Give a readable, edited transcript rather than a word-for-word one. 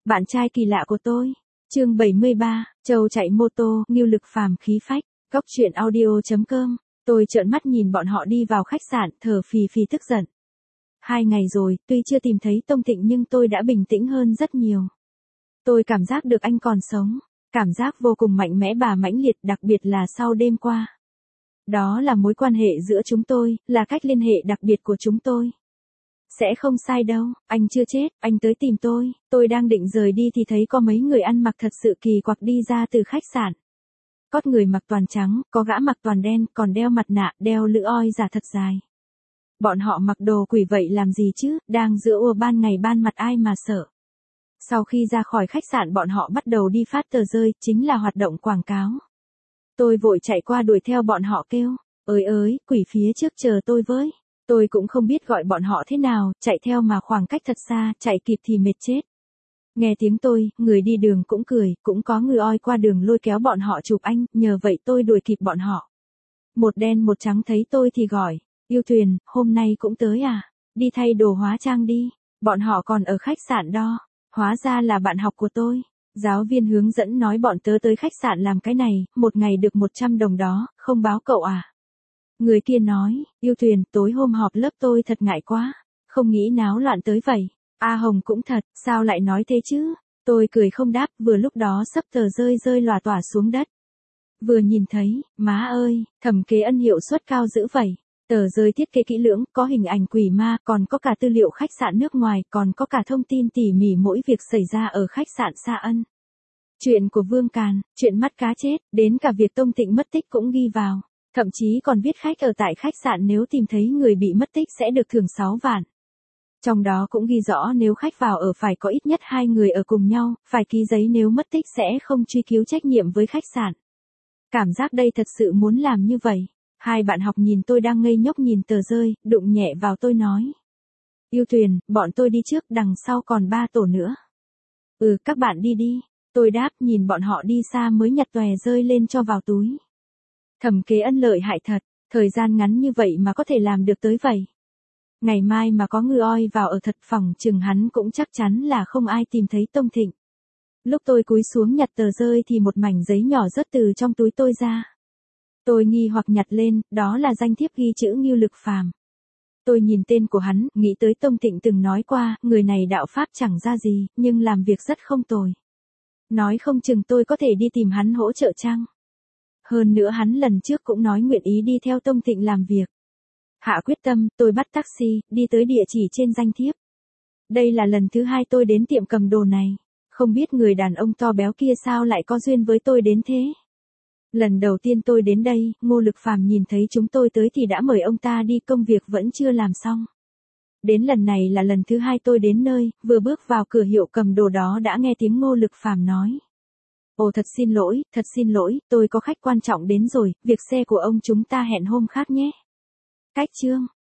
Bạn trai kỳ lạ của tôi. Chương 73, Châu chạy mô tô, Ngưu Lực Phàm khí phách. Góc truyện audio.com. Tôi trợn mắt nhìn bọn họ đi vào khách sạn, thở phì phì tức giận. 2 ngày rồi, tuy chưa tìm thấy Tông Thịnh nhưng tôi đã bình tĩnh hơn rất nhiều. Tôi cảm giác được anh còn sống. Cảm giác vô cùng mạnh mẽ và mãnh liệt, đặc biệt là sau đêm qua. Đó là mối quan hệ giữa chúng tôi, là cách liên hệ đặc biệt của chúng tôi. Sẽ không sai đâu, anh chưa chết, anh tới tìm tôi đang định rời đi thì thấy có mấy người ăn mặc thật sự kỳ quặc đi ra từ khách sạn. Có người mặc toàn trắng, có gã mặc toàn đen, còn đeo mặt nạ, đeo lưỡi oi giả thật dài. Bọn họ mặc đồ quỷ vậy làm gì chứ, đang giữa ua ban ngày ban mặt ai mà sợ. Sau khi ra khỏi khách sạn bọn họ bắt đầu đi phát tờ rơi, chính là hoạt động quảng cáo. Tôi vội chạy qua đuổi theo bọn họ kêu, ơi, quỷ phía trước chờ tôi với. Tôi cũng không biết gọi bọn họ thế nào, chạy theo mà khoảng cách thật xa, chạy kịp thì mệt chết. Nghe tiếng tôi, người đi đường cũng cười, cũng có người oi qua đường lôi kéo bọn họ chụp anh, nhờ vậy tôi đuổi kịp bọn họ. Một đen một trắng thấy tôi thì gọi, yêu Tuyền, hôm nay cũng tới à, đi thay đồ hóa trang đi, bọn họ còn ở khách sạn đó, hóa ra là bạn học của tôi. Giáo viên hướng dẫn nói bọn tớ tới khách sạn làm cái này, một ngày được 100 đồng đó, không báo cậu à? Người kia nói, yêu Tuyền, tối hôm họp lớp tôi thật ngại quá, không nghĩ náo loạn tới vậy. A Hồng cũng thật, sao lại nói thế chứ? Tôi cười không đáp, vừa lúc đó sấp tờ rơi lòa tỏa xuống đất. Vừa nhìn thấy, má ơi, Thẩm Kế Ân hiệu suất cao dữ vậy. Tờ rơi thiết kế kỹ lưỡng, có hình ảnh quỷ ma, còn có cả tư liệu khách sạn nước ngoài, còn có cả thông tin tỉ mỉ mỗi việc xảy ra ở khách sạn Sa Ân. Chuyện của Vương Càn, chuyện mắt cá chết, đến cả việc Tông Thịnh mất tích cũng ghi vào. Thậm chí còn viết khách ở tại khách sạn nếu tìm thấy người bị mất tích sẽ được thưởng 6 vạn. Trong đó cũng ghi rõ nếu khách vào ở phải có ít nhất 2 người ở cùng nhau, phải ký giấy nếu mất tích sẽ không truy cứu trách nhiệm với khách sạn. Cảm giác đây thật sự muốn làm như vậy. Hai bạn học nhìn tôi đang ngây ngốc nhìn tờ rơi, đụng nhẹ vào tôi nói. Yêu Tuyền, bọn tôi đi trước, đằng sau còn 3 tổ nữa. Các bạn đi đi. Tôi đáp nhìn bọn họ đi xa mới nhặt tòe rơi lên cho vào túi. Thẩm Kế Ân lợi hại thật, thời gian ngắn như vậy mà có thể làm được tới vậy. Ngày mai mà có người oi vào ở thật phòng chừng hắn cũng chắc chắn là không ai tìm thấy Tông Thịnh. Lúc tôi cúi xuống nhặt tờ rơi thì một mảnh giấy nhỏ rớt từ trong túi tôi ra. Tôi nghi hoặc nhặt lên, đó là danh thiếp ghi chữ Ngưu Lực Phàm. Tôi nhìn tên của hắn, nghĩ tới Tông Thịnh từng nói qua, người này đạo pháp chẳng ra gì, nhưng làm việc rất không tồi. Nói không chừng tôi có thể đi tìm hắn hỗ trợ chăng? Hơn nữa hắn lần trước cũng nói nguyện ý đi theo Tông Thịnh làm việc. Hạ quyết tâm, tôi bắt taxi, đi tới địa chỉ trên danh thiếp. Đây là lần thứ 2 tôi đến tiệm cầm đồ này. Không biết người đàn ông to béo kia sao lại có duyên với tôi đến thế. Lần đầu tiên tôi đến đây, Ngô Lực Phàm nhìn thấy chúng tôi tới thì đã mời ông ta đi, công việc vẫn chưa làm xong. Đến lần này là lần thứ 2 tôi đến nơi, vừa bước vào cửa hiệu cầm đồ đó đã nghe tiếng Ngô Lực Phàm nói. Thật xin lỗi, tôi có khách quan trọng đến rồi, việc xe của ông chúng ta hẹn hôm khác nhé. Cách chương.